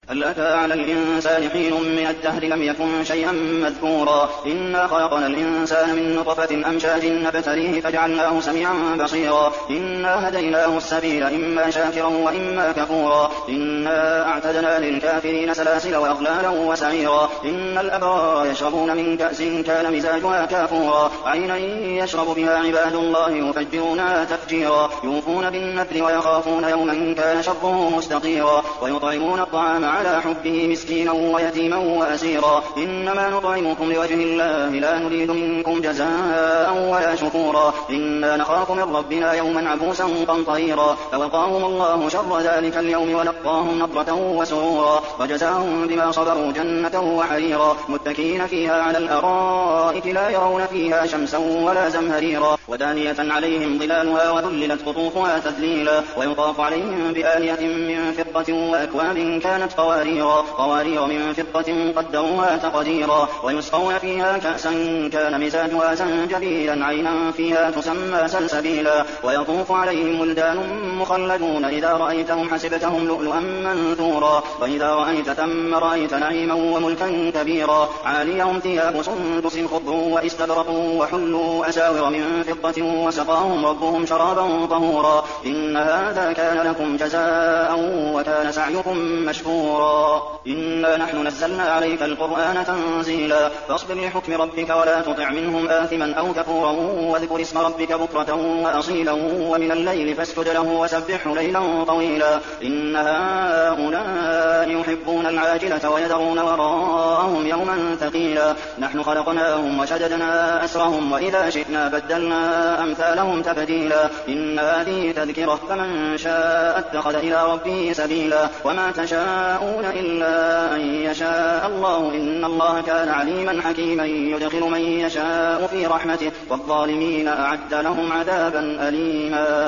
هل أتى على الإنسان حين من الدهر لم يكن شيئا مذكورا إنا خلقنا الإنسان من نطفة أمشاج نبتليه فجعلناه سميعا بصيرا إنا هديناه السبيل إما شاكرا وإما كفورا إنا أعتدنا للكافرين سلاسل وأغلالا وسعيرا إن الأبرار يشربون من كأس كان مزاجها كافورا عينا يشرب بها عباد الله يفجرونها تفجيرا يوفون بالنذر ويخافون يوما كان شره مستطيرا ويطعمون الطعام على حبه مسكينا ويتيما وأسيرا إنما نطعمكم لوجه الله لا نريد منكم جزاء ولا شكورا إنا نخاف من ربنا يوما عبوسا قمطريرا فوقاهم الله شر ذلك اليوم ولقاهم نضرة وسرورا وجزاهم بما صبروا جنة وحريرا متكئين فيها على الأرائك لا يرون فيها شمسا ولا زمهريرا ودانية عليهم ظلالها وذللت قطوفها تذليلا ويطاف عليهم بآنية من فضة وأكواب كانت قوارير من فضة قدروها تقديرا ويسقون فيها كأسا كان مزاجها زنجبيلا عينا فيها تسمى سلسبيلا ويطوف عليهم ولدان مخلدون إذا رأيتهم حسبتهم لؤلؤا منثورا وإذا رأيت ثم رأيت نعيما وملكا كبيرا عاليهم ثياب سندس خضر واستبرق وحلوا أساور من فضة وسقاهم ربهم شرابا طهورا إن هذا كان لكم جزاء وكان سعيكم مشكورا إنا نحن نزلنا عليك القرآن تنزيلا فاصبر لحكم ربك ولا تطع منهم آثما أو كفورا واذكر اسم ربك بكرة وأصيلا ومن الليل فاسجد له وسبحه ليلا طويلا إن هؤلاء يحبون العاجلة ويذرون وراءهم يوما ثقيلا نحن خلقناهم وشددنا أسرهم وإذا شئنا بدلنا أمثالهم تبديلا إن هذه تذكرة فمن شاء اتخذ إلى ربه سبيلا وما تشاءون إلا أن يشاء الله إن الله كان عليما حكيما يدخل من يشاء في رحمته والظالمين أعد لهم عذابا أليما